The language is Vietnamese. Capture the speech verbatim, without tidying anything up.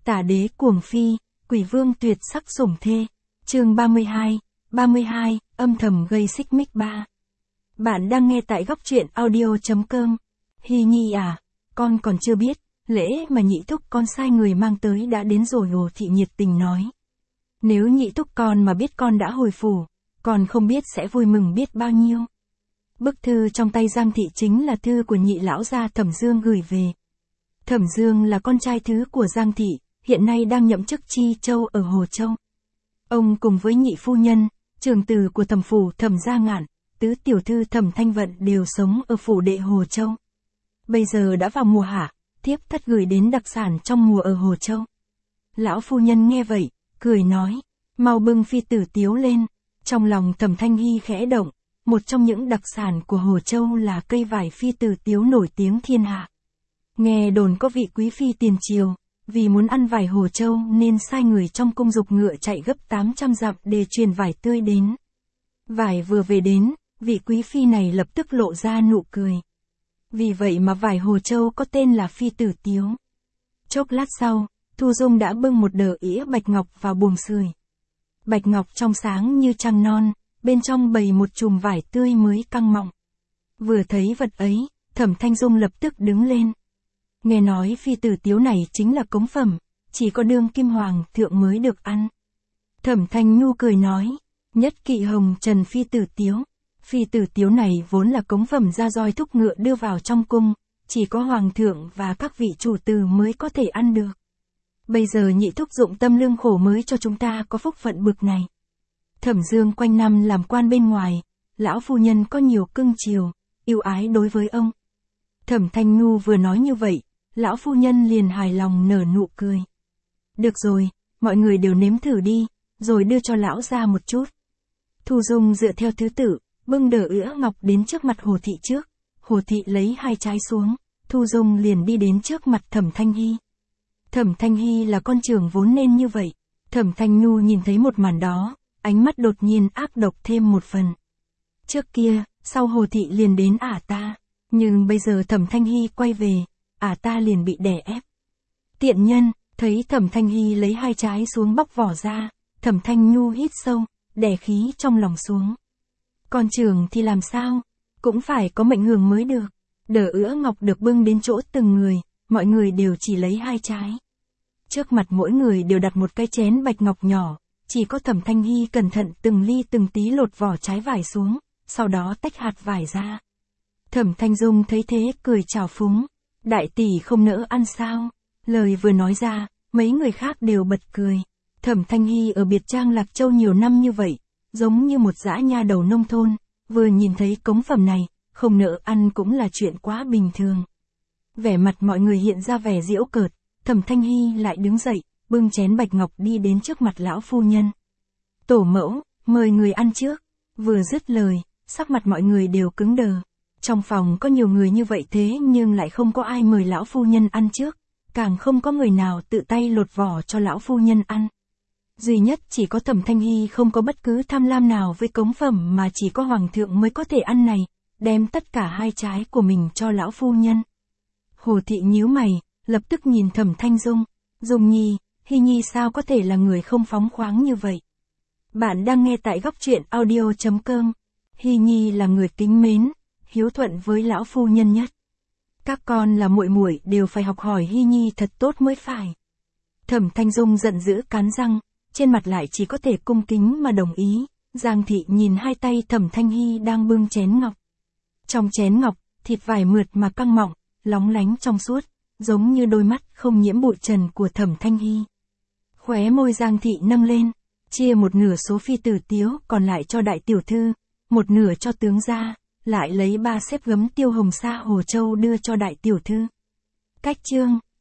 Tả đế cuồng phi, quỷ vương tuyệt sắc sủng thê. Chương ba mươi hai, ba mươi hai, âm thầm gây xích mích ba. Bạn đang nghe tại góc truyện audio.com. Hy Nhi à, con còn chưa biết, lễ mà nhị thúc con sai người mang tới đã đến rồi. Hồ Thị nhiệt tình nói. Nếu nhị thúc con mà biết con đã hồi phủ, con không biết sẽ vui mừng biết bao nhiêu. Bức thư trong tay Giang Thị chính là thư của nhị lão gia Thẩm Dương gửi về. Thẩm Dương là con trai thứ của Giang Thị, hiện nay đang nhậm chức Chi Châu ở Hồ Châu. Ông cùng với nhị phu nhân, trưởng tử của Thẩm phủ Thẩm Gia Ngạn, tứ tiểu thư Thẩm Thanh Vận đều sống ở phủ đệ Hồ Châu. Bây giờ đã vào mùa hạ, thiếp thất gửi đến đặc sản trong mùa ở Hồ Châu. Lão phu nhân nghe vậy, cười nói, mau bưng phi tử tiếu lên. Trong lòng Thẩm Thanh Hy khẽ động, một trong những đặc sản của Hồ Châu là cây vải phi tử tiếu nổi tiếng thiên hạ. Nghe đồn có vị quý phi tiền triều, vì muốn ăn vải Hồ Châu nên sai người trong cung giục ngựa chạy gấp tám trăm dặm để truyền vải tươi đến. Vải vừa về đến, vị quý phi này lập tức lộ ra nụ cười. Vì vậy mà vải Hồ Châu có tên là phi tử tiếu. Chốc lát sau, Thu Dung đã bưng một đờ ĩa bạch ngọc vào buồng sưởi. Bạch ngọc trong sáng như trăng non, bên trong bày một chùm vải tươi mới căng mọng. Vừa thấy vật ấy, Thẩm Thanh Dung lập tức đứng lên. Nghe nói phi tử tiếu này chính là cống phẩm, chỉ có đương kim hoàng thượng mới được ăn. Thẩm Thanh Nhu cười nói, nhất kỵ hồng trần phi tử tiếu. Phi tử tiếu này vốn là cống phẩm ra roi thúc ngựa đưa vào trong cung, chỉ có hoàng thượng và các vị chủ tử mới có thể ăn được. Bây giờ nhị thúc dụng tâm lương khổ mới cho chúng ta có phúc phận bực này. Thẩm Dương quanh năm làm quan bên ngoài, lão phu nhân có nhiều cưng chiều, yêu ái đối với ông. Thẩm Thanh Nhu vừa nói như vậy, lão phu nhân liền hài lòng nở nụ cười. Được rồi, mọi người đều nếm thử đi, rồi đưa cho lão ra một chút. Thu Dung dựa theo thứ tự, bưng đờ ĩa ngọc đến trước mặt Hồ Thị trước. Hồ Thị lấy hai trái xuống, Thu Dung liền đi đến trước mặt Thẩm Thanh Hy. Thẩm Thanh Hy là con trưởng vốn nên như vậy. Thẩm Thanh Nhu nhìn thấy một màn đó, ánh mắt đột nhiên ác độc thêm một phần. Trước kia, sau Hồ Thị liền đến ả ta, nhưng bây giờ Thẩm Thanh Hy quay về, ả ta liền bị đè ép. Tiện nhân, thấy Thẩm Thanh Hy lấy hai trái xuống bóc vỏ ra, Thẩm Thanh Nhu hít sâu, đè khí trong lòng xuống. Con trưởng thì làm sao, cũng phải có mệnh hưởng mới được. Đờ ĩa ngọc được bưng đến chỗ từng người, mọi người đều chỉ lấy hai trái. Trước mặt mỗi người đều đặt một cái chén bạch ngọc nhỏ, chỉ có Thẩm Thanh Hy cẩn thận từng ly từng tí lột vỏ trái vải xuống, sau đó tách hạt vải ra. Thẩm Thanh Dung thấy thế cười trào phúng, đại tỷ không nỡ ăn sao? Lời vừa nói ra, mấy người khác đều bật cười. Thẩm Thanh Hy ở biệt trang Lạc Châu nhiều năm như vậy, giống như một dã nha đầu nông thôn, vừa nhìn thấy cống phẩm này, không nỡ ăn cũng là chuyện quá bình thường. Vẻ mặt mọi người hiện ra vẻ giễu cợt, Thẩm Thanh Hy lại đứng dậy, bưng chén bạch ngọc đi đến trước mặt lão phu nhân. Tổ mẫu, mời người ăn trước. Vừa dứt lời, sắc mặt mọi người đều cứng đờ. Trong phòng có nhiều người như vậy thế nhưng lại không có ai mời lão phu nhân ăn trước, càng không có người nào tự tay lột vỏ cho lão phu nhân ăn. Duy nhất chỉ có Thẩm Thanh Hy không có bất cứ tham lam nào với cống phẩm mà chỉ có hoàng thượng mới có thể ăn này, đem tất cả hai trái của mình cho lão phu nhân. Hồ Thị nhíu mày, lập tức nhìn Thẩm Thanh Dung, Dung Nhi, Hy Nhi sao có thể là người không phóng khoáng như vậy. Bạn đang nghe tại góc truyện audio.com. Hy Nhi là người kính mến, hiếu thuận với lão phu nhân nhất. Các con là muội muội đều phải học hỏi Hy Nhi thật tốt mới phải. Thẩm Thanh Dung giận dữ cắn răng, trên mặt lại chỉ có thể cung kính mà đồng ý. Giang Thị nhìn hai tay Thẩm Thanh Hy đang bưng chén ngọc. Trong chén ngọc, thịt vải mượt mà căng mọng, lóng lánh trong suốt, giống như đôi mắt không nhiễm bụi trần của Thẩm Thanh Hy. Khóe môi Giang Thị nâng lên, chia một nửa số phi tử tiếu còn lại cho đại tiểu thư, một nửa cho tướng gia, lại lấy ba xếp gấm tiêu hồng sa Hồ Châu đưa cho đại tiểu thư. Cách chương